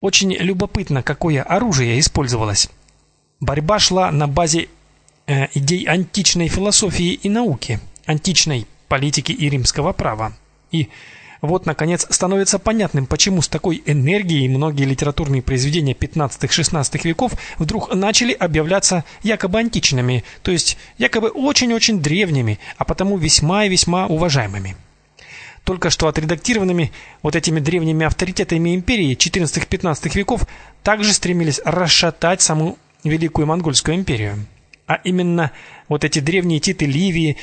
Очень любопытно, какое оружие использовалось. Борьба шла на базе идей античной философии и науки, античной политики и римского права. И вот, наконец, становится понятным, почему с такой энергией многие литературные произведения 15-16 веков вдруг начали объявляться якобы античными, то есть якобы очень-очень древними, а потому весьма и весьма уважаемыми. Только что отредактированными вот этими древними авторитетами империи 14-15 веков также стремились расшатать саму Великую Монгольскую империю. А именно вот эти древние Титы Ливии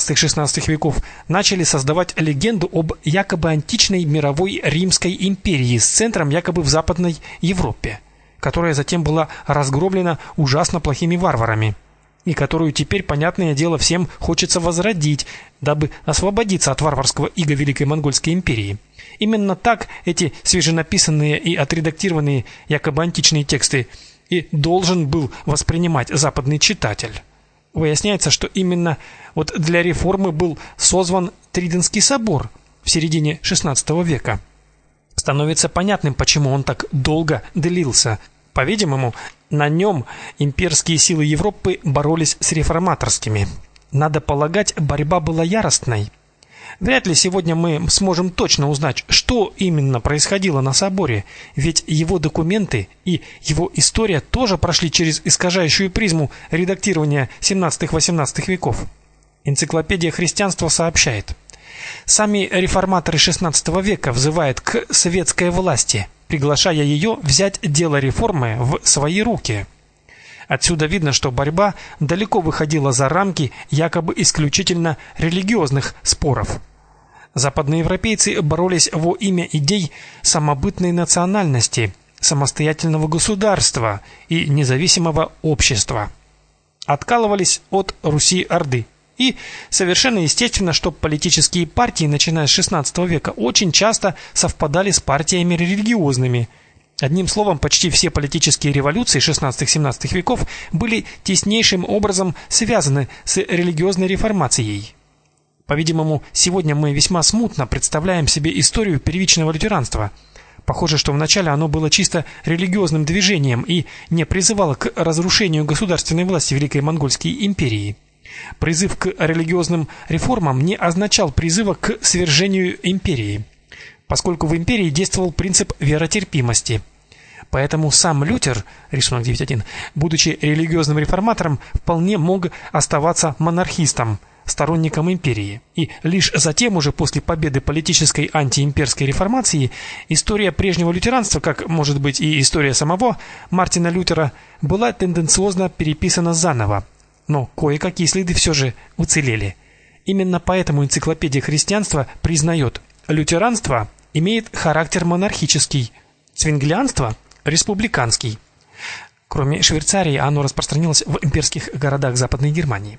15-16 веков начали создавать легенду об якобы античной мировой Римской империи с центром якобы в Западной Европе, которая затем была разгромлена ужасно плохими варварами, и которую теперь, понятное дело, всем хочется возродить, дабы освободиться от варварского ига Великой Монгольской империи. Именно так эти свеженаписанные и отредактированные якобы античные тексты и должен был воспринимать западный читатель. Выясняется, что именно вот для реформы был созван Триденский собор в середине XVI века. Становится понятным, почему он так долго длился. По-видимому, на нем имперские силы Европы боролись с реформаторскими. Надо полагать, борьба была яростной. Вряд ли сегодня мы сможем точно узнать, что именно происходило на соборе, ведь его документы и его история тоже прошли через искажающую призму редактирования 17-18 веков. Энциклопедия христианства сообщает: сами реформаторы XVI века взывают к светской власти, приглашая ее взять дело реформы в свои руки. Отсюда видно, что борьба далеко выходила за рамки якобы исключительно религиозных споров. Западноевропейцы боролись во имя идей самобытной национальности, самостоятельного государства и независимого общества. Откалывались от Руси-Орды. И совершенно естественно, что политические партии, начиная с XVI века, очень часто совпадали с партиями религиозными. Одним словом, почти все политические революции XVI-XVII веков были теснейшим образом связаны с религиозной реформацией. По-видимому, сегодня мы весьма смутно представляем себе историю первичного лютеранства. Похоже, что вначале оно было чисто религиозным движением и не призывало к разрушению государственной власти Великой Монгольской империи. Призыв к религиозным реформам не означал призыва к свержению империи, поскольку в империи действовал принцип веротерпимости. Поэтому сам Лютер, рисунок 9.1, будучи религиозным реформатором, вполне мог оставаться монархистом, сторонником империи. И лишь затем, уже после победы политической антиимперской реформации, история прежнего лютеранства, как, может быть, и история самого Мартина Лютера, была тенденциозно переписана заново. Но кое-какие следы все же уцелели. Именно поэтому энциклопедия христианства признает: лютеранство имеет характер монархический, цвинглианство – республиканский. Кроме Швейцарии, оно распространилось в имперских городах Западной Германии.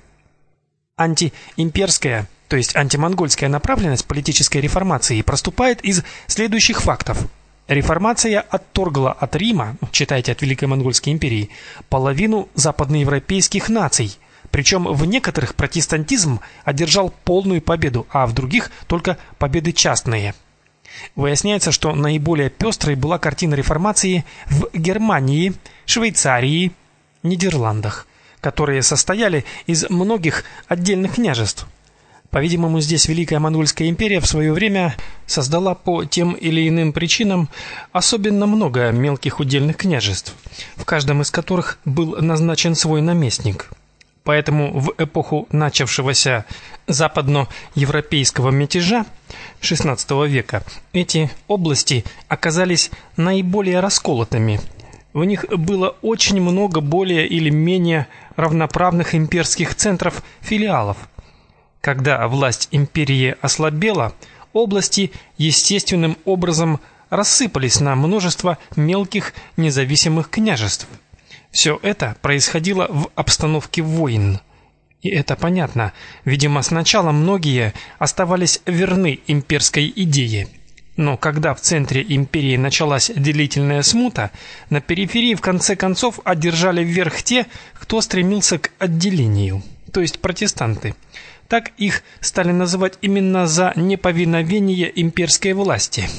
Антиимперская, то есть антимонгольская направленность политической реформации проступает из следующих фактов. Реформация отторгла от Рима, читайте от Великой Монгольской империи, половину западноевропейских наций, причем в некоторых протестантизм одержал полную победу, а в других только победы частные. Выясняется, что наиболее пестрой была картина реформации в Германии, Швейцарии, Нидерландах, которые состояли из многих отдельных княжеств. По-видимому, здесь Великая Монгольская империя в свое время создала по тем или иным причинам особенно много мелких удельных княжеств, в каждом из которых был назначен свой наместник. Поэтому в эпоху начавшегося западноевропейского мятежа XVI века эти области оказались наиболее расколотыми. В них было очень много более или менее равноправных имперских центров-филиалов. Когда власть империи ослабела, области естественным образом рассыпались на множество мелких независимых княжеств. Все это происходило в обстановке войн. И это понятно. Видимо, сначала многие оставались верны имперской идее. Но когда в центре империи началась длительная смута, на периферии в конце концов одержали верх те, кто стремился к отделению, то есть протестанты. Так их стали называть именно за неповиновение имперской власти.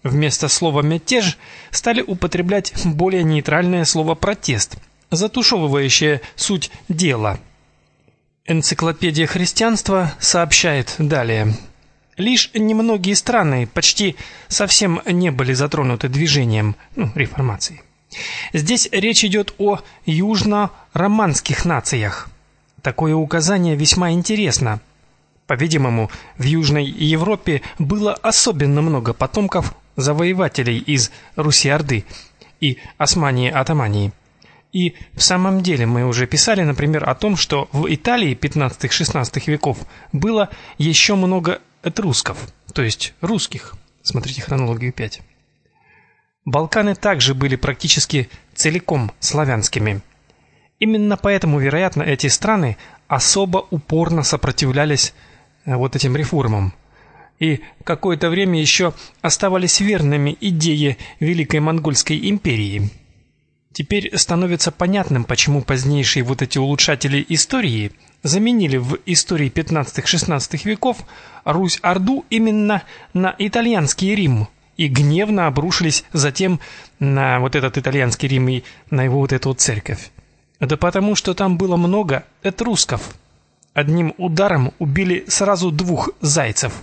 Вместо слова «мятеж» стали употреблять более нейтральное слово «протест», затушевывающее суть дела. Энциклопедия христианства сообщает далее. Лишь немногие страны почти совсем не были затронуты движением реформации. Здесь речь идет о южно-романских нациях. Такое указание весьма интересно. По-видимому, в Южной Европе было особенно много потомков завоевателей из Руси-Орды и Османии-Атамании. И в самом деле мы уже писали, например, о том, что в Италии 15-16 веков было еще много этрусков, то есть русских. Смотрите хронологию 5. Балканы также были практически целиком славянскими. Именно поэтому, вероятно, эти страны особо упорно сопротивлялись вот этим реформам и какое-то время еще оставались верными идее Великой Монгольской империи. Теперь становится понятным, почему позднейшие вот эти улучшатели истории заменили в истории 15-16 веков Русь-Орду именно на итальянский Рим и гневно обрушились затем на вот этот итальянский Рим и на его вот эту вот церковь. Да потому что там было много этрусков. Одним ударом убили сразу двух зайцев.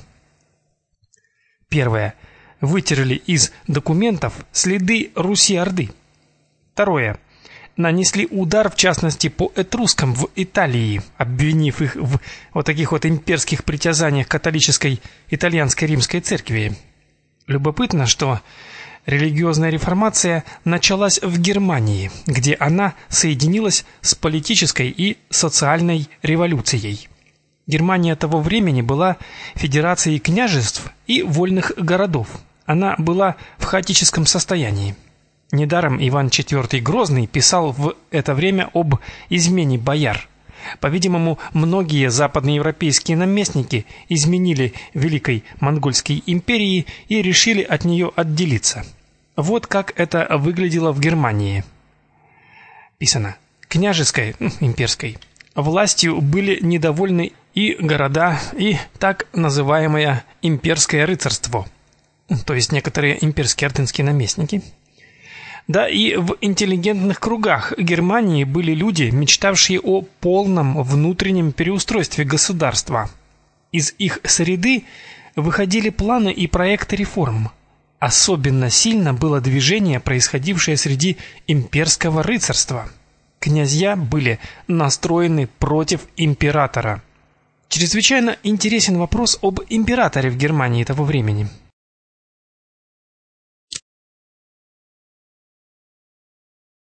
Первое. Вытерли из документов следы Руси-Орды. Второе. Нанесли удар, в частности, по этрускам в Италии, обвинив их в вот таких вот имперских притязаниях католической итальянской римской церкви. Любопытно, что религиозная реформация началась в Германии, где она соединилась с политической и социальной революцией. Германия того времени была федерацией княжеств и вольных городов. Она была в хаотическом состоянии. Недаром Иван IV Грозный писал в это время об измене бояр. По-видимому, многие западноевропейские наместники изменили Великой Монгольской империи и решили от нее отделиться. Вот как это выглядело в Германии. Писано: княжеской, имперской властью были недовольны и города, и так называемое имперское рыцарство, то есть некоторые имперские ордынские наместники. Да и в интеллигентных кругах Германии были люди, мечтавшие о полном внутреннем переустройстве государства. Из их среды выходили планы и проекты реформ. Особенно сильно было движение, происходившее среди имперского рыцарства. Князья были настроены против императора. Чрезвычайно интересен вопрос об императоре в Германии того времени.